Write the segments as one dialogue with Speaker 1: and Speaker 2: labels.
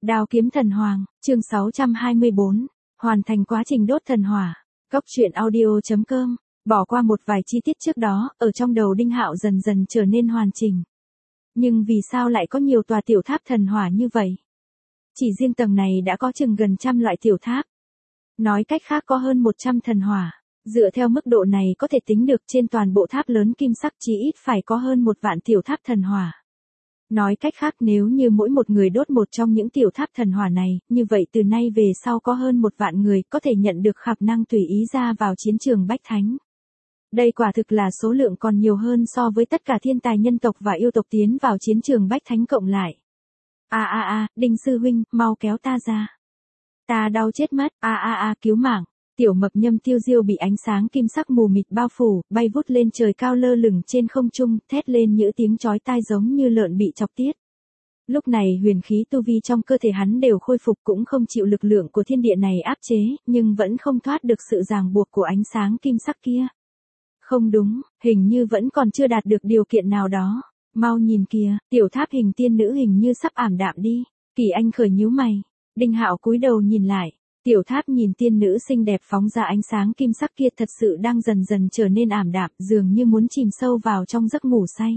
Speaker 1: Đao kiếm thần hoàng, chương 624, hoàn thành quá trình đốt thần hỏa. Góc truyện audio.com, bỏ qua một vài chi tiết trước đó, ở trong đầu Đinh Hạo dần dần trở nên hoàn chỉnh. Nhưng vì sao lại có nhiều tòa tiểu tháp thần hỏa như vậy? Chỉ riêng tầng này đã có chừng gần trăm loại tiểu tháp. Nói cách khác có hơn 100 thần hỏa. Dựa theo mức độ này có thể tính được trên toàn bộ tháp lớn kim sắc chí ít phải có hơn 1 vạn tiểu tháp thần hỏa. Nói cách khác nếu như mỗi một người đốt một trong những tiểu tháp thần hỏa này, như vậy từ nay về sau có hơn 1 vạn người có thể nhận được khả năng tùy ý ra vào chiến trường Bách Thánh. Đây quả thực là số lượng còn nhiều hơn so với tất cả thiên tài nhân tộc và yêu tộc tiến vào chiến trường Bách Thánh cộng lại. Đinh sư huynh, mau kéo ta ra. Ta đau chết mất, cứu mạng. Tiểu mập Nhâm Tiêu Diêu bị ánh sáng kim sắc mù mịt bao phủ, bay vút lên trời cao lơ lửng trên không trung, thét lên những tiếng chói tai giống như lợn bị chọc tiết. Lúc này huyền khí tu vi trong cơ thể hắn đều khôi phục cũng không chịu lực lượng của thiên địa này áp chế, nhưng vẫn không thoát được sự ràng buộc của ánh sáng kim sắc kia. Không đúng, hình như vẫn còn chưa đạt được điều kiện nào đó. Mau nhìn kìa, tiểu tháp hình tiên nữ hình như sắp ảm đạm đi. Kỳ Anh khởi nhíu mày. Đinh Hạo cúi đầu nhìn lại. Tiểu tháp nhìn tiên nữ xinh đẹp phóng ra ánh sáng kim sắc kia thật sự đang dần dần trở nên ảm đạm, dường như muốn chìm sâu vào trong giấc ngủ say.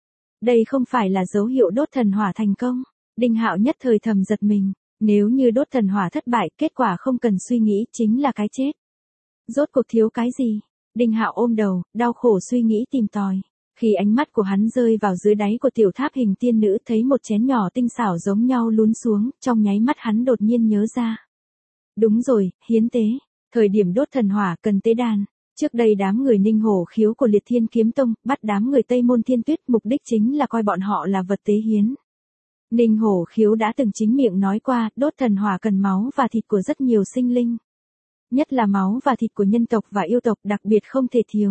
Speaker 1: Đây không phải là dấu hiệu đốt thần hỏa thành công. Đinh Hạo nhất thời thầm giật mình. Nếu như đốt thần hỏa thất bại, kết quả không cần suy nghĩ, chính là cái chết. Rốt cuộc thiếu cái gì? Đinh Hạo ôm đầu, đau khổ suy nghĩ tìm tòi. Khi ánh mắt của hắn rơi vào dưới đáy của tiểu tháp hình tiên nữ thấy một chén nhỏ tinh xảo giống nhau lún xuống, trong nháy mắt hắn đột nhiên nhớ ra. Đúng rồi, hiến tế. Thời điểm đốt thần hỏa cần tế đàn. Trước đây đám người Ninh Hổ Khiếu của Liệt Thiên Kiếm Tông bắt đám người Tây Môn Thiên Tuyết, mục đích chính là coi bọn họ là vật tế hiến. Ninh Hổ Khiếu đã từng chính miệng nói qua, đốt thần hỏa cần máu và thịt của rất nhiều sinh linh. Nhất là máu và thịt của nhân tộc và yêu tộc đặc biệt không thể thiếu.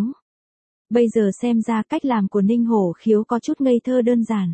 Speaker 1: Bây giờ xem ra cách làm của Ninh Hổ Khiếu có chút ngây thơ đơn giản.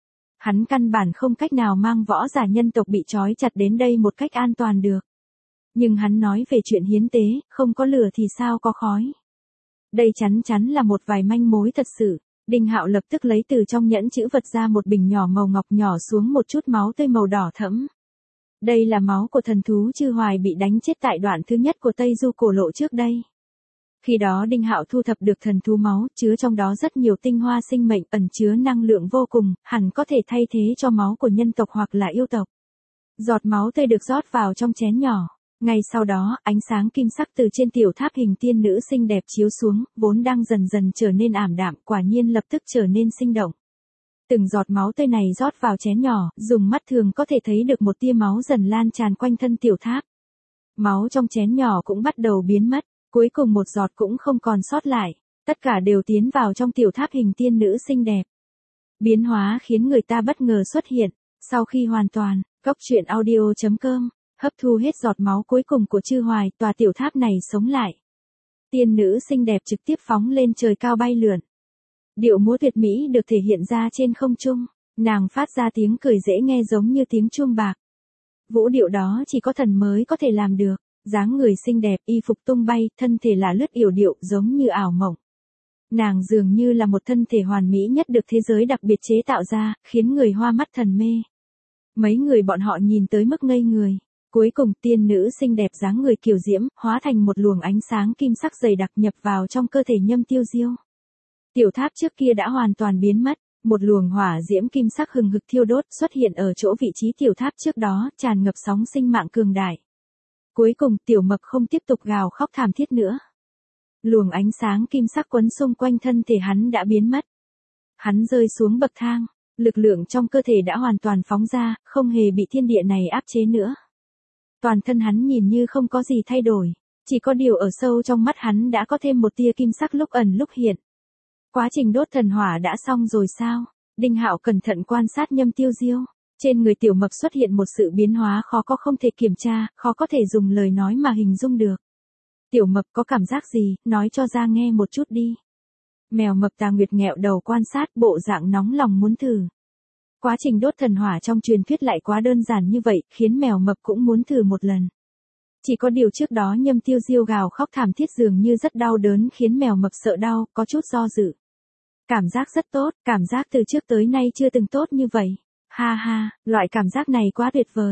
Speaker 1: Hắn căn bản không cách nào mang võ giả nhân tộc bị trói chặt đến đây một cách an toàn được. Nhưng hắn nói về chuyện hiến tế, không có lửa thì sao có khói. Đây chắn chắn là một vài manh mối thật sự. Đinh Hạo lập tức lấy từ trong nhẫn chữ vật ra một bình nhỏ màu ngọc nhỏ xuống một chút máu tươi màu đỏ thẫm. Đây là máu của thần thú Chư Hoài bị đánh chết tại đoạn thứ nhất của Tây Du cổ lộ trước đây. Khi đó Đinh Hạo thu thập được thần thú máu, chứa trong đó rất nhiều tinh hoa sinh mệnh ẩn chứa năng lượng vô cùng, hẳn có thể thay thế cho máu của nhân tộc hoặc là yêu tộc. Giọt máu tươi được rót vào trong chén nhỏ. Ngay sau đó, ánh sáng kim sắc từ trên tiểu tháp hình tiên nữ xinh đẹp chiếu xuống, vốn đang dần dần trở nên ảm đạm, quả nhiên lập tức trở nên sinh động. Từng giọt máu tươi này rót vào chén nhỏ, dùng mắt thường có thể thấy được một tia máu dần lan tràn quanh thân tiểu tháp. Máu trong chén nhỏ cũng bắt đầu biến mất, cuối cùng một giọt cũng không còn sót lại, tất cả đều tiến vào trong tiểu tháp hình tiên nữ xinh đẹp. Biến hóa khiến người ta bất ngờ xuất hiện, sau khi hoàn toàn, góc truyện audio.com, hấp thu hết giọt máu cuối cùng của Chư Hoài, tòa tiểu tháp này sống lại. Tiên nữ xinh đẹp trực tiếp phóng lên trời cao bay lượn. Điệu múa tuyệt mỹ được thể hiện ra trên không trung, nàng phát ra tiếng cười dễ nghe giống như tiếng chuông bạc. Vũ điệu đó chỉ có thần mới có thể làm được, dáng người xinh đẹp, y phục tung bay, thân thể là lướt yểu điệu giống như ảo mộng. Nàng dường như là một thân thể hoàn mỹ nhất được thế giới đặc biệt chế tạo ra, khiến người hoa mắt thần mê. Mấy người bọn họ nhìn tới mức ngây người. Cuối cùng tiên nữ xinh đẹp dáng người kiều diễm, hóa thành một luồng ánh sáng kim sắc dày đặc nhập vào trong cơ thể Nhâm Tiêu Diêu. Tiểu tháp trước kia đã hoàn toàn biến mất, một luồng hỏa diễm kim sắc hừng hực thiêu đốt xuất hiện ở chỗ vị trí tiểu tháp trước đó, tràn ngập sóng sinh mạng cường đại. Cuối cùng tiểu mập không tiếp tục gào khóc thảm thiết nữa. Luồng ánh sáng kim sắc quấn xung quanh thân thể hắn đã biến mất. Hắn rơi xuống bậc thang, lực lượng trong cơ thể đã hoàn toàn phóng ra, không hề bị thiên địa này áp chế nữa. Toàn thân hắn nhìn như không có gì thay đổi, chỉ có điều ở sâu trong mắt hắn đã có thêm một tia kim sắc lúc ẩn lúc hiện. Quá trình đốt thần hỏa đã xong rồi sao? Đinh Hạo cẩn thận quan sát Nhâm Tiêu Diêu. Trên người tiểu mập xuất hiện một sự biến hóa khó có không thể kiểm tra, khó có thể dùng lời nói mà hình dung được. Tiểu mập có cảm giác gì, nói cho ra nghe một chút đi. Mèo mập Tà Nguyệt nghẹo đầu quan sát, bộ dạng nóng lòng muốn thử. Quá trình đốt thần hỏa trong truyền thuyết lại quá đơn giản như vậy, khiến mèo mập cũng muốn thử một lần. Chỉ có điều trước đó Nhâm Tiêu Diêu gào khóc thảm thiết dường như rất đau đớn khiến mèo mập sợ đau, có chút do dự. Cảm giác rất tốt, cảm giác từ trước tới nay chưa từng tốt như vậy. Ha ha, loại cảm giác này quá tuyệt vời.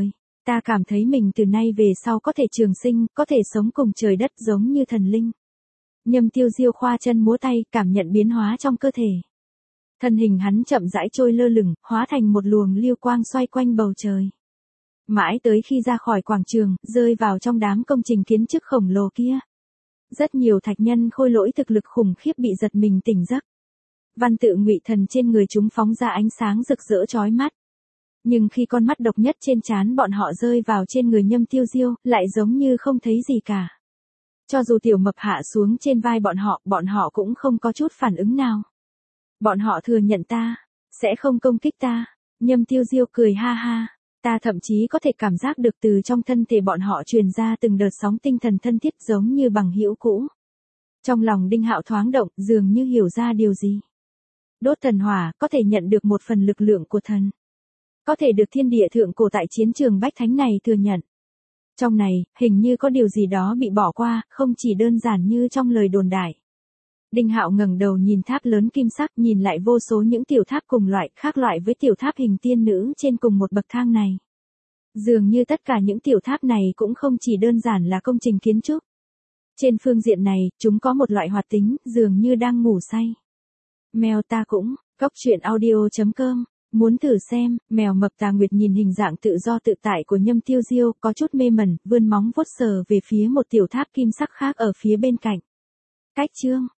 Speaker 1: Ta cảm thấy mình từ nay về sau có thể trường sinh, có thể sống cùng trời đất giống như thần linh. Nhâm Tiêu Diêu khoa chân múa tay, cảm nhận biến hóa trong cơ thể. Thân hình hắn chậm rãi trôi lơ lửng, hóa thành một luồng lưu quang xoay quanh bầu trời. Mãi tới khi ra khỏi quảng trường, rơi vào trong đám công trình kiến trúc khổng lồ kia. Rất nhiều thạch nhân khôi lỗi thực lực khủng khiếp bị giật mình tỉnh giấc. Văn tự ngụy thần trên người chúng phóng ra ánh sáng rực rỡ chói mắt. Nhưng khi con mắt độc nhất trên trán bọn họ rơi vào trên người Nhâm Tiêu Diêu, lại giống như không thấy gì cả. Cho dù tiểu mập hạ xuống trên vai bọn họ cũng không có chút phản ứng nào. Bọn họ thừa nhận ta, sẽ không công kích ta. Nhâm Tiêu Diêu cười ha ha. Ta thậm chí có thể cảm giác được từ trong thân thể bọn họ truyền ra từng đợt sóng tinh thần thân thiết giống như bằng hữu cũ. Trong lòng Đinh Hạo thoáng động, dường như hiểu ra điều gì. Đốt thần hỏa, có thể nhận được một phần lực lượng của thần. Có thể được thiên địa thượng cổ tại chiến trường Bách Thánh này thừa nhận. Trong này, hình như có điều gì đó bị bỏ qua, không chỉ đơn giản như trong lời đồn đại. Đinh Hạo ngẩng đầu nhìn tháp lớn kim sắc, nhìn lại vô số những tiểu tháp cùng loại, khác loại với tiểu tháp hình tiên nữ trên cùng một bậc thang này. Dường như tất cả những tiểu tháp này cũng không chỉ đơn giản là công trình kiến trúc. Trên phương diện này, chúng có một loại hoạt tính, dường như đang ngủ say. Mèo ta cũng, coctruyện.audio.com. Muốn thử xem, mèo mập Tà Nguyệt nhìn hình dạng tự do tự tại của Nhâm Tiêu Diêu, có chút mê mẩn, vươn móng vuốt sờ về phía một tiểu tháp kim sắc khác ở phía bên cạnh. Cách chương